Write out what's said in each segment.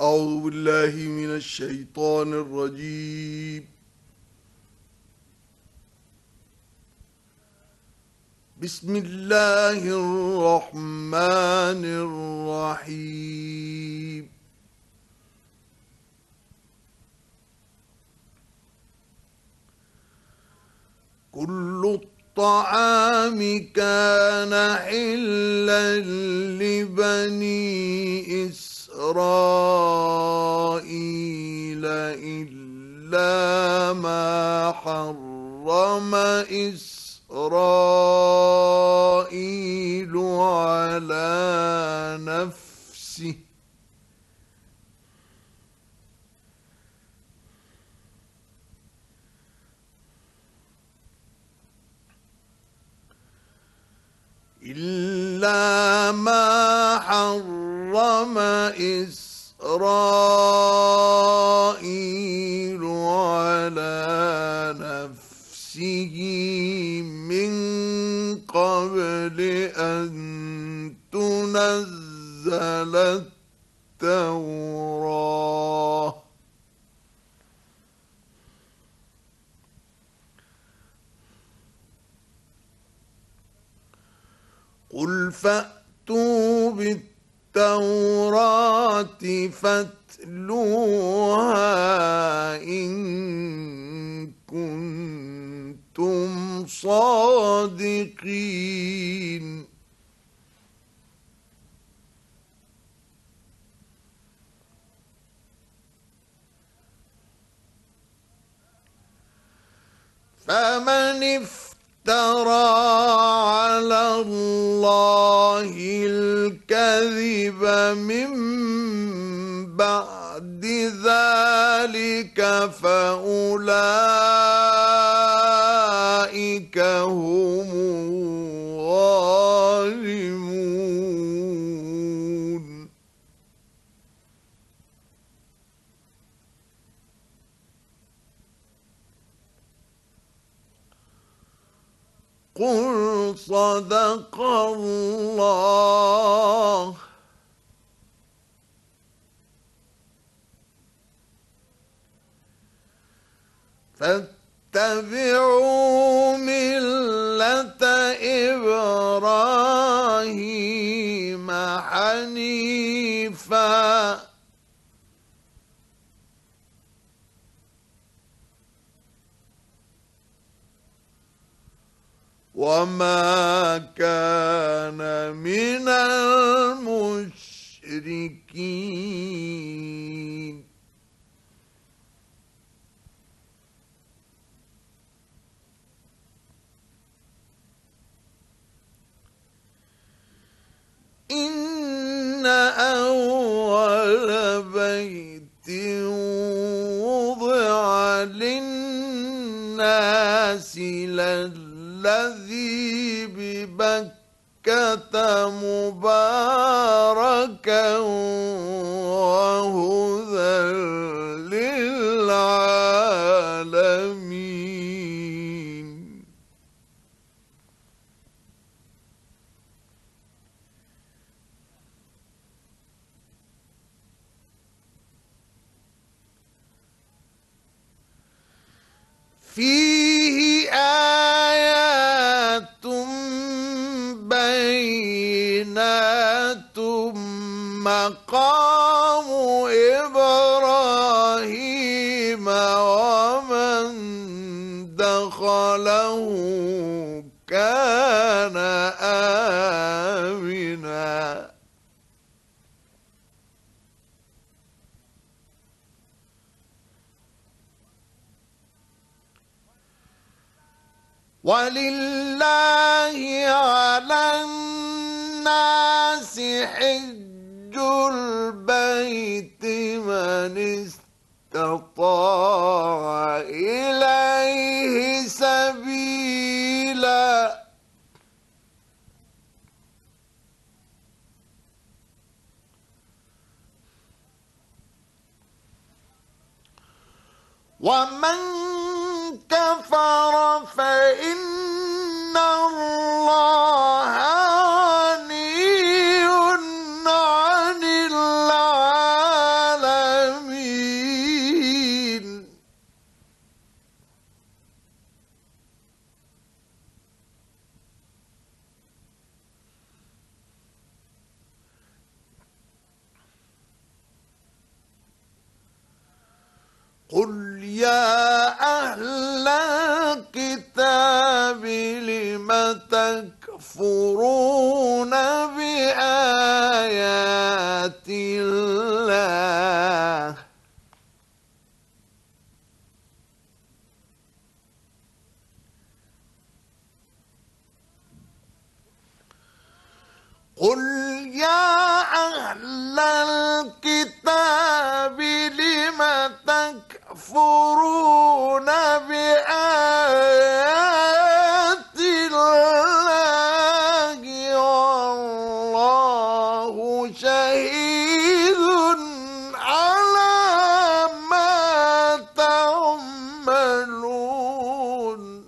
أعوذ بالله من الشيطان الرجيم. بسم الله الرحمن الرحيم. كل الطعام كان حلا لبني إسرائيل إلا ما حرم إسرائيل على نفسه من قبل أن تنزل التوراة. قل فأتوا بالتوراة فاتلوها إن كنتم صادقين. فمن افترى على الله الكذب من بعد ذلك فأولئك هم الظالمون. قل صدق الله. فاتبعوا ملة إبراهيم حنيفا وما كان من المشركين. إن أول بيت وضع للناس الذي ببكة مباركا وهدى للعالمين. فيه آيات بينات مقام إبراهيم ومن دخله كان آمنا. ولله على الناس حج البيت من استطاع إليه سبيلا. ومن كفر فإن الله غني عن العالمين. قل يا أهل الكتاب لم تكفرون بآيات الله قل يا أهل الكتاب لم تكفرون بآيات الله والله شهيد على ما تعملون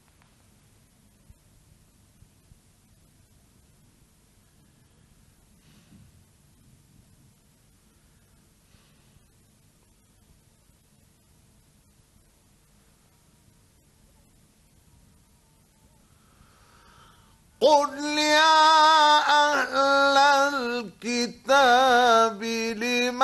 قل يا أهل الكتاب لم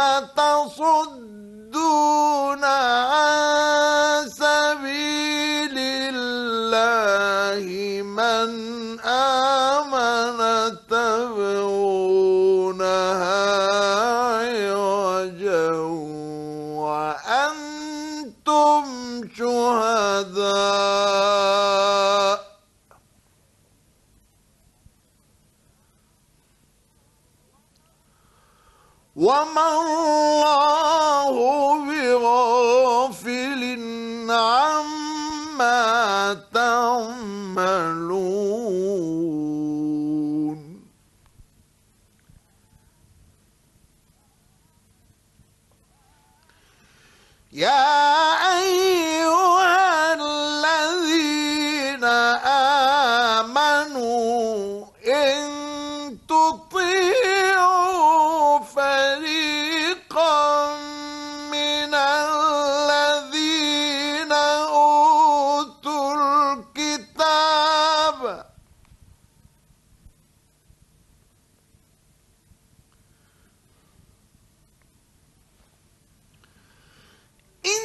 تصدون عن سبيل الله من آمن تبغونها عوجا وأنتم شهداء وما الله بغافل عما تعملون يا أيها الذين آمنوا إن تطيعوا فريقا من الذين أوتوا الكتاب إن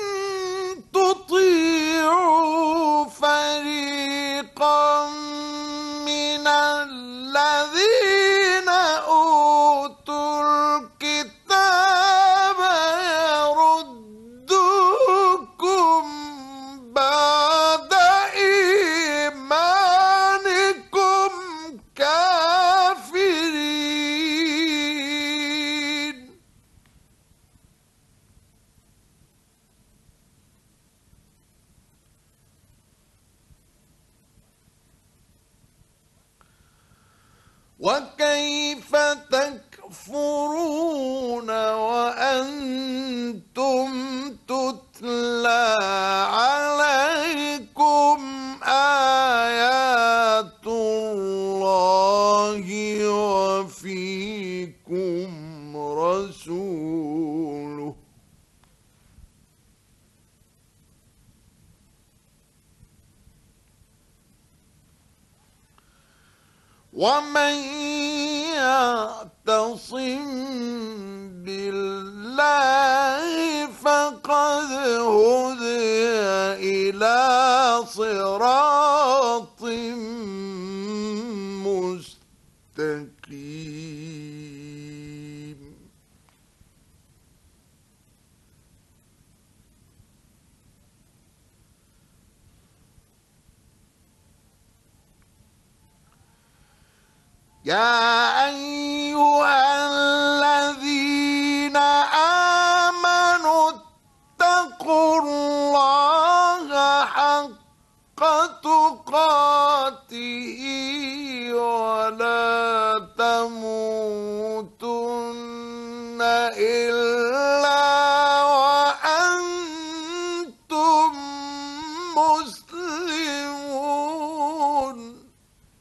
تطيعوا فريقا من الذين أوتوا الكتاب يردوكم بعد إيمانكم كافرين وكيف تكفرون وأنتم تتلى عليكم آيات الله وفيكم رسوله ومن يعتصم بالله فقد هدي إلى صراط مستقيم يا أيها الذين آمنوا اتقوا الله حق تقاته ولا تموتن إلا وأنتم مسلمون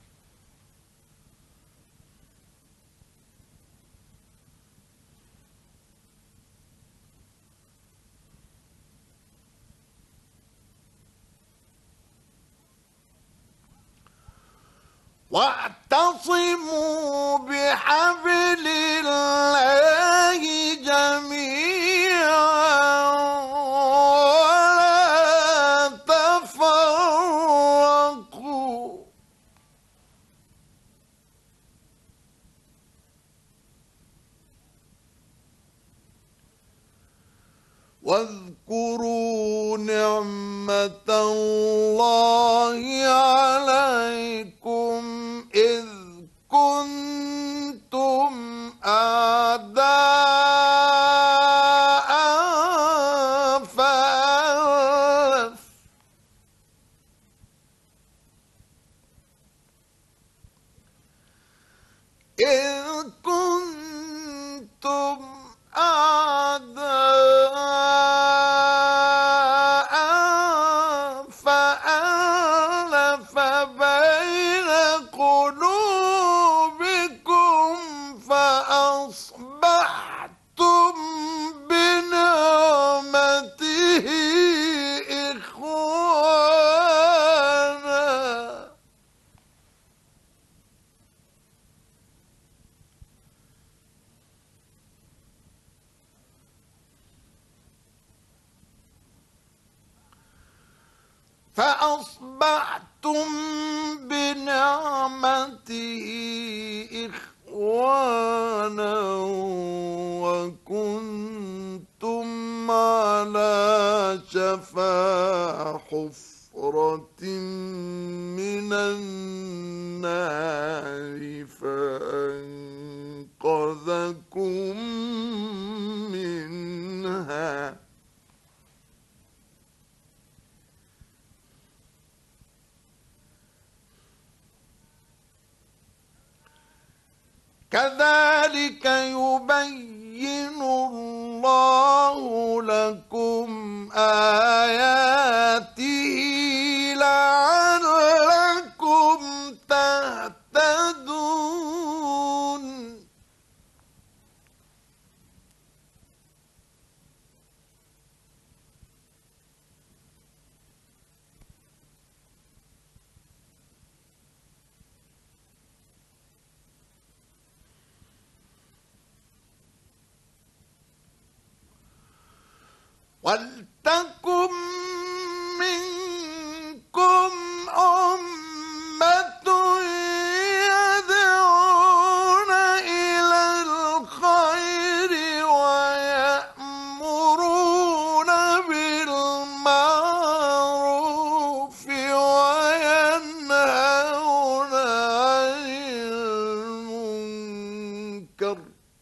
واعتصموا بحبل الله جميعا واذكروا نعمة الله عليكم إذ كنتم أعداء فألف بين قلوبكم فأصبحتم بنعمته إخوانا. فأصبحتم بنعمته إخوانا وكنتم على شفا حفرة من النار فأنقذكم منها. كذلك يبين الله لكم آياته لعلكم تهتدون. ولتكن منكم أمة يدعون إلى الخير ويأمرون بالمعروف وينهون عن المنكر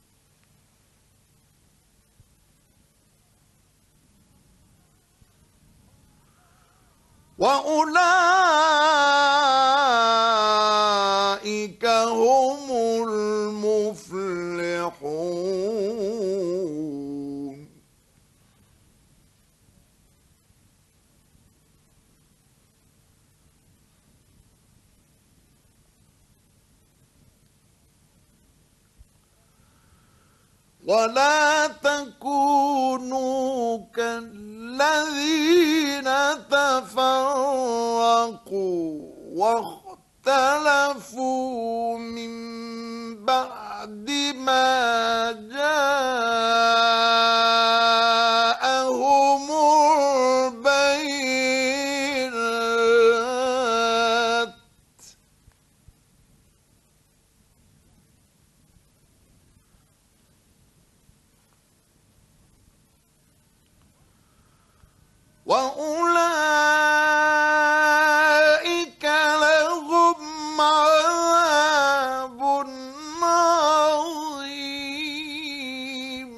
وأولئك هم المفلحون. ولا تكونوا كالذين تفرقوا واختلفوا من بعد ما جاءهم البينات وأولئك لهم عذاب عظيم.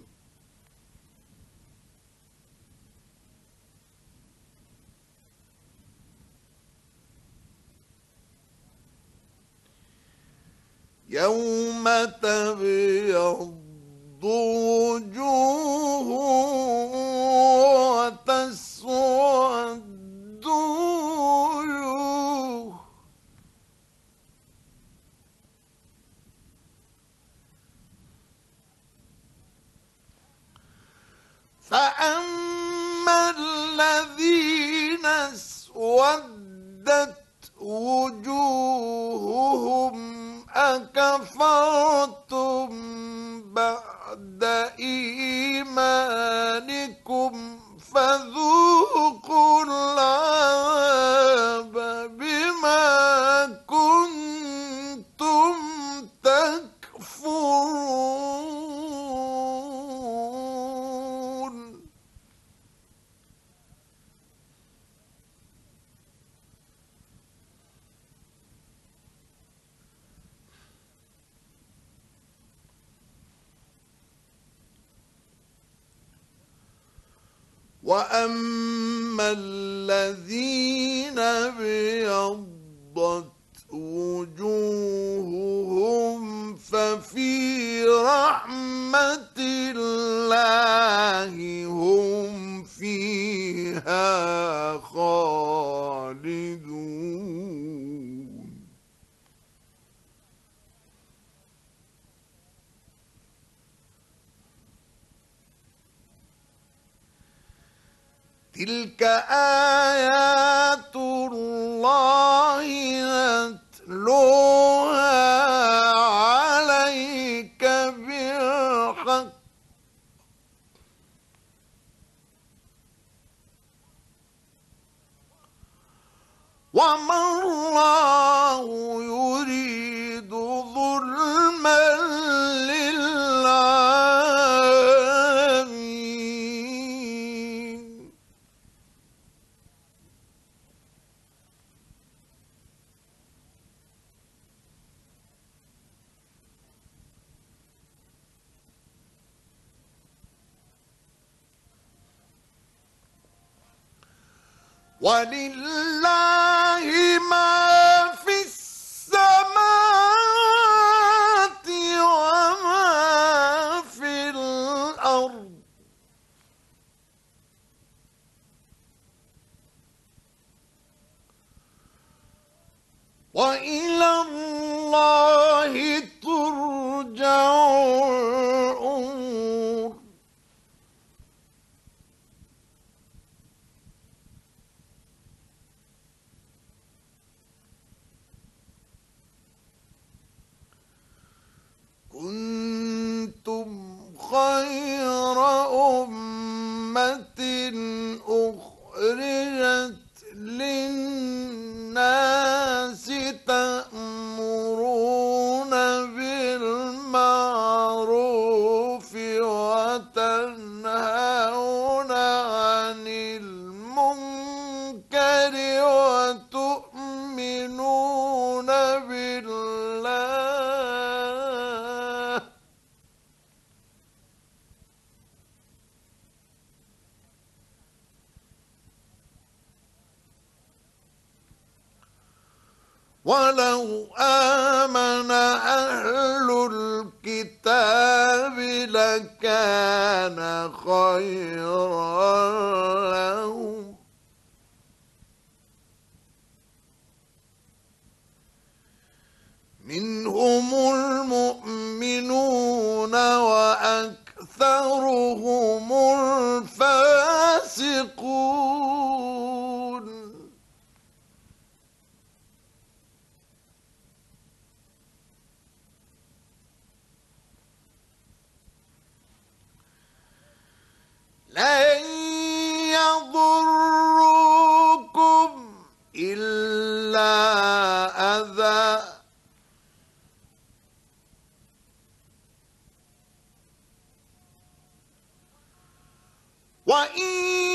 يوم تبيض وجوه وتسود وجوه فأما الذين اسودت وجوههم أكفرتم بعد إيمانكم فذوقوا العذاب بما كنتم تكفرون. وأما الذين ابيضت وجوههم ففي رحمة الله هم فيها خالدون. تلك آيات الله نتلوها عليك بالحق وما الله يريد ظلما للعالمين. ولله ما في السماوات وما في الأرض وإلى الله ترجع الأمور. كنتم خير أمة أخرجت للناس تأمرون بالمعروف وتنهون عن المنكر وتؤمنون بالله. ولو آمن أهل الكتاب لكان خيرا لهم منهم المؤمنون وأكثرهم الفاسقون. لن يضروكم إلا أذى وإن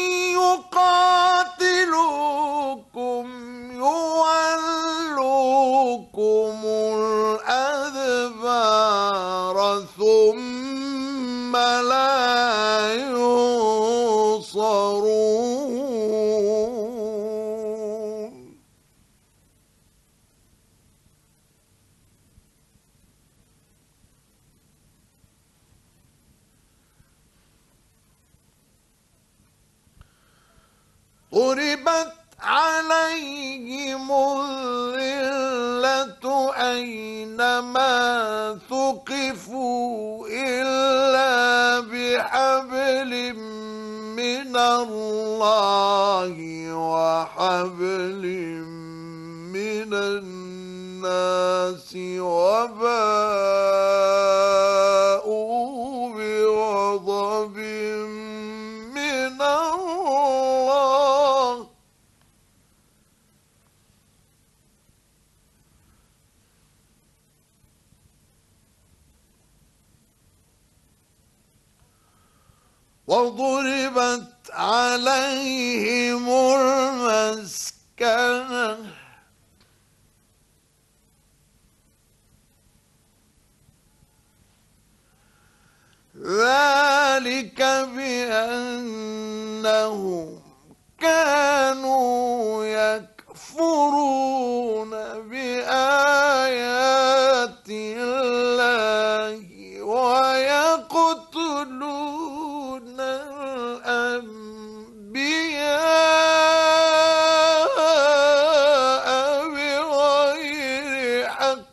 يقاتلوكم يولوكم الأدبار ثم لا ينصرون. ضربت عليهم الذلة أينما ثقفوا إلا بحبل من الله وحبل من الناس وباءوا بغضب من الله وضربت عليهم المسكنة ذلك ذلك بأنهم كانوا يكفرون بآيات الله ويقتلون الأنبياء بغير حق.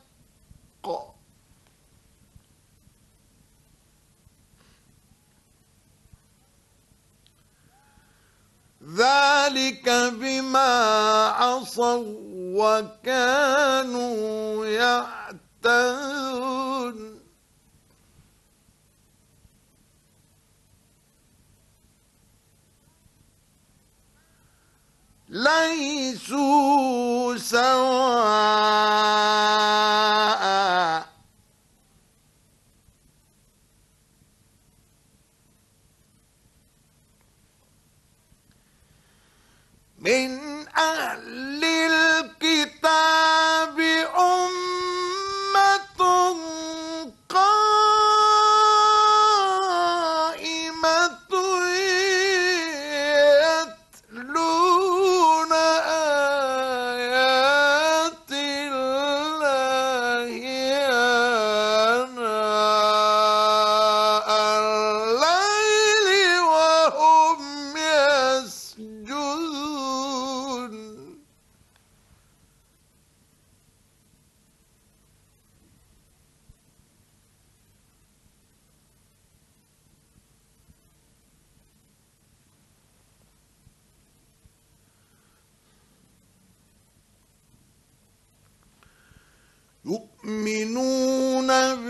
ذلك بما عصوا وكانوا يعتدون. ليسوا سواء من أهل الكتاب أمة قائمة يتلون آيات الله آناء الليل وهم يسجدون. يؤمنون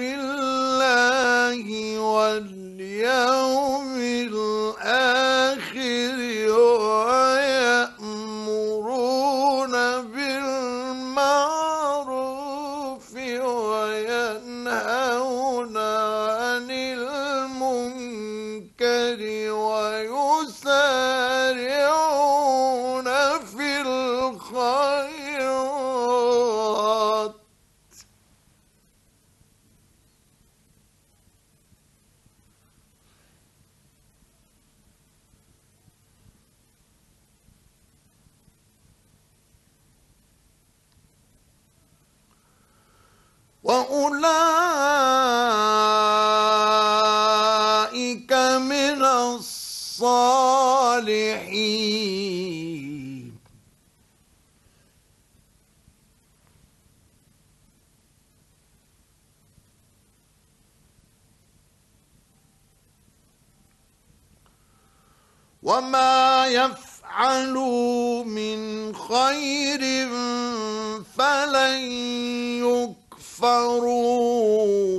بالله واليوم الآخر ويأمرون بالمعروف وينهون عن المنكر ويسارعون في الخيرات. وأولئك من الصالحين. وما يفعلوا من خير فلن يكفروه.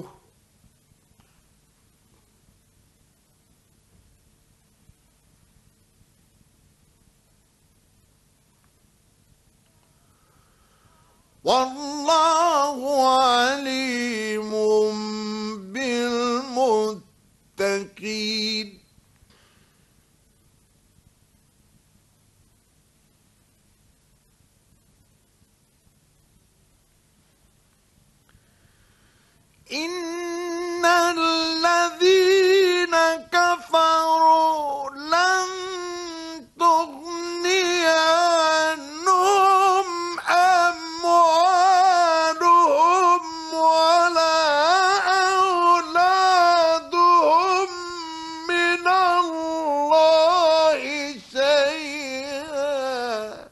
والله عليم بالمتقين. إن الذين كفروا لن تغني عنهم أموالهم ولا أولادهم من الله شيئا.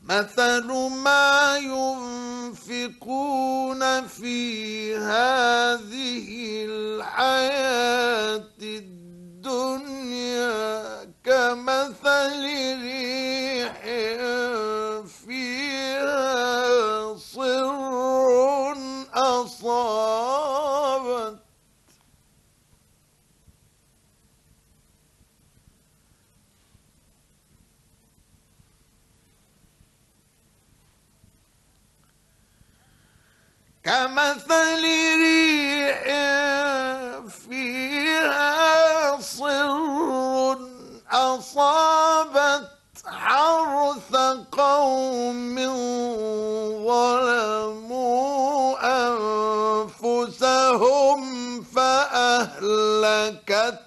مثل ما ينفقون في هذه الحياة الدنيا كمثل ريح فيها صر أصابت كمثل ريح فيها صر أصابت حرث قوم ظلموا أنفسهم فأهلكت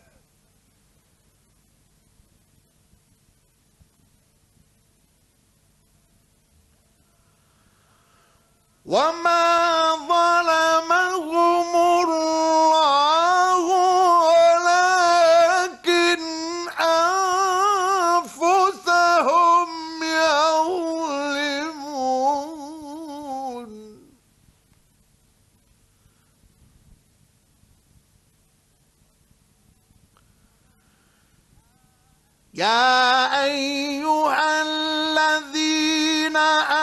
وما ظلمهم الله ولكن أنفسهم يظلمون يا أيها الذين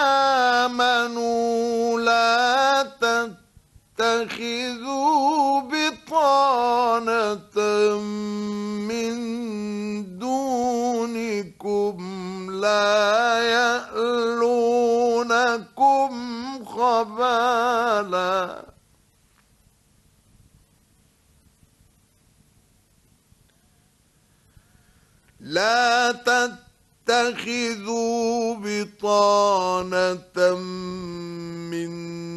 آمنوا لا تتخذوا بطانة من دونكم لا يألونكم خبالا لا تتخذوا بطانة من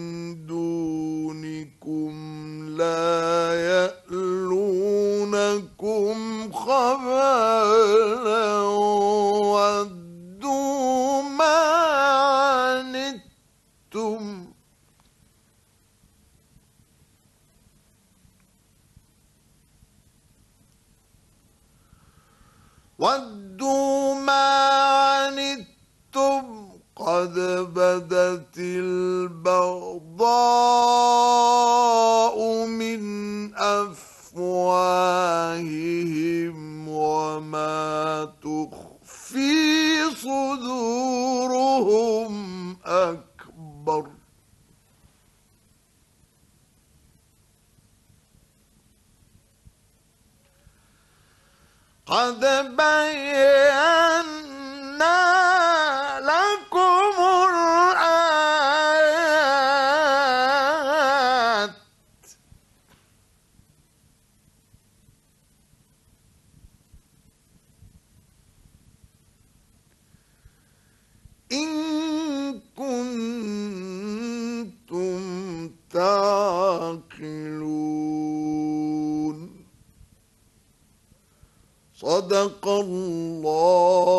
دونكم لا يألونكم خبالا ودوا ما عنتم قد بدت البغضاء من أفواههم وما تخفي صدورهم أكبر قد بينا لكم الآيات إن كنتم تعقلون صدق الله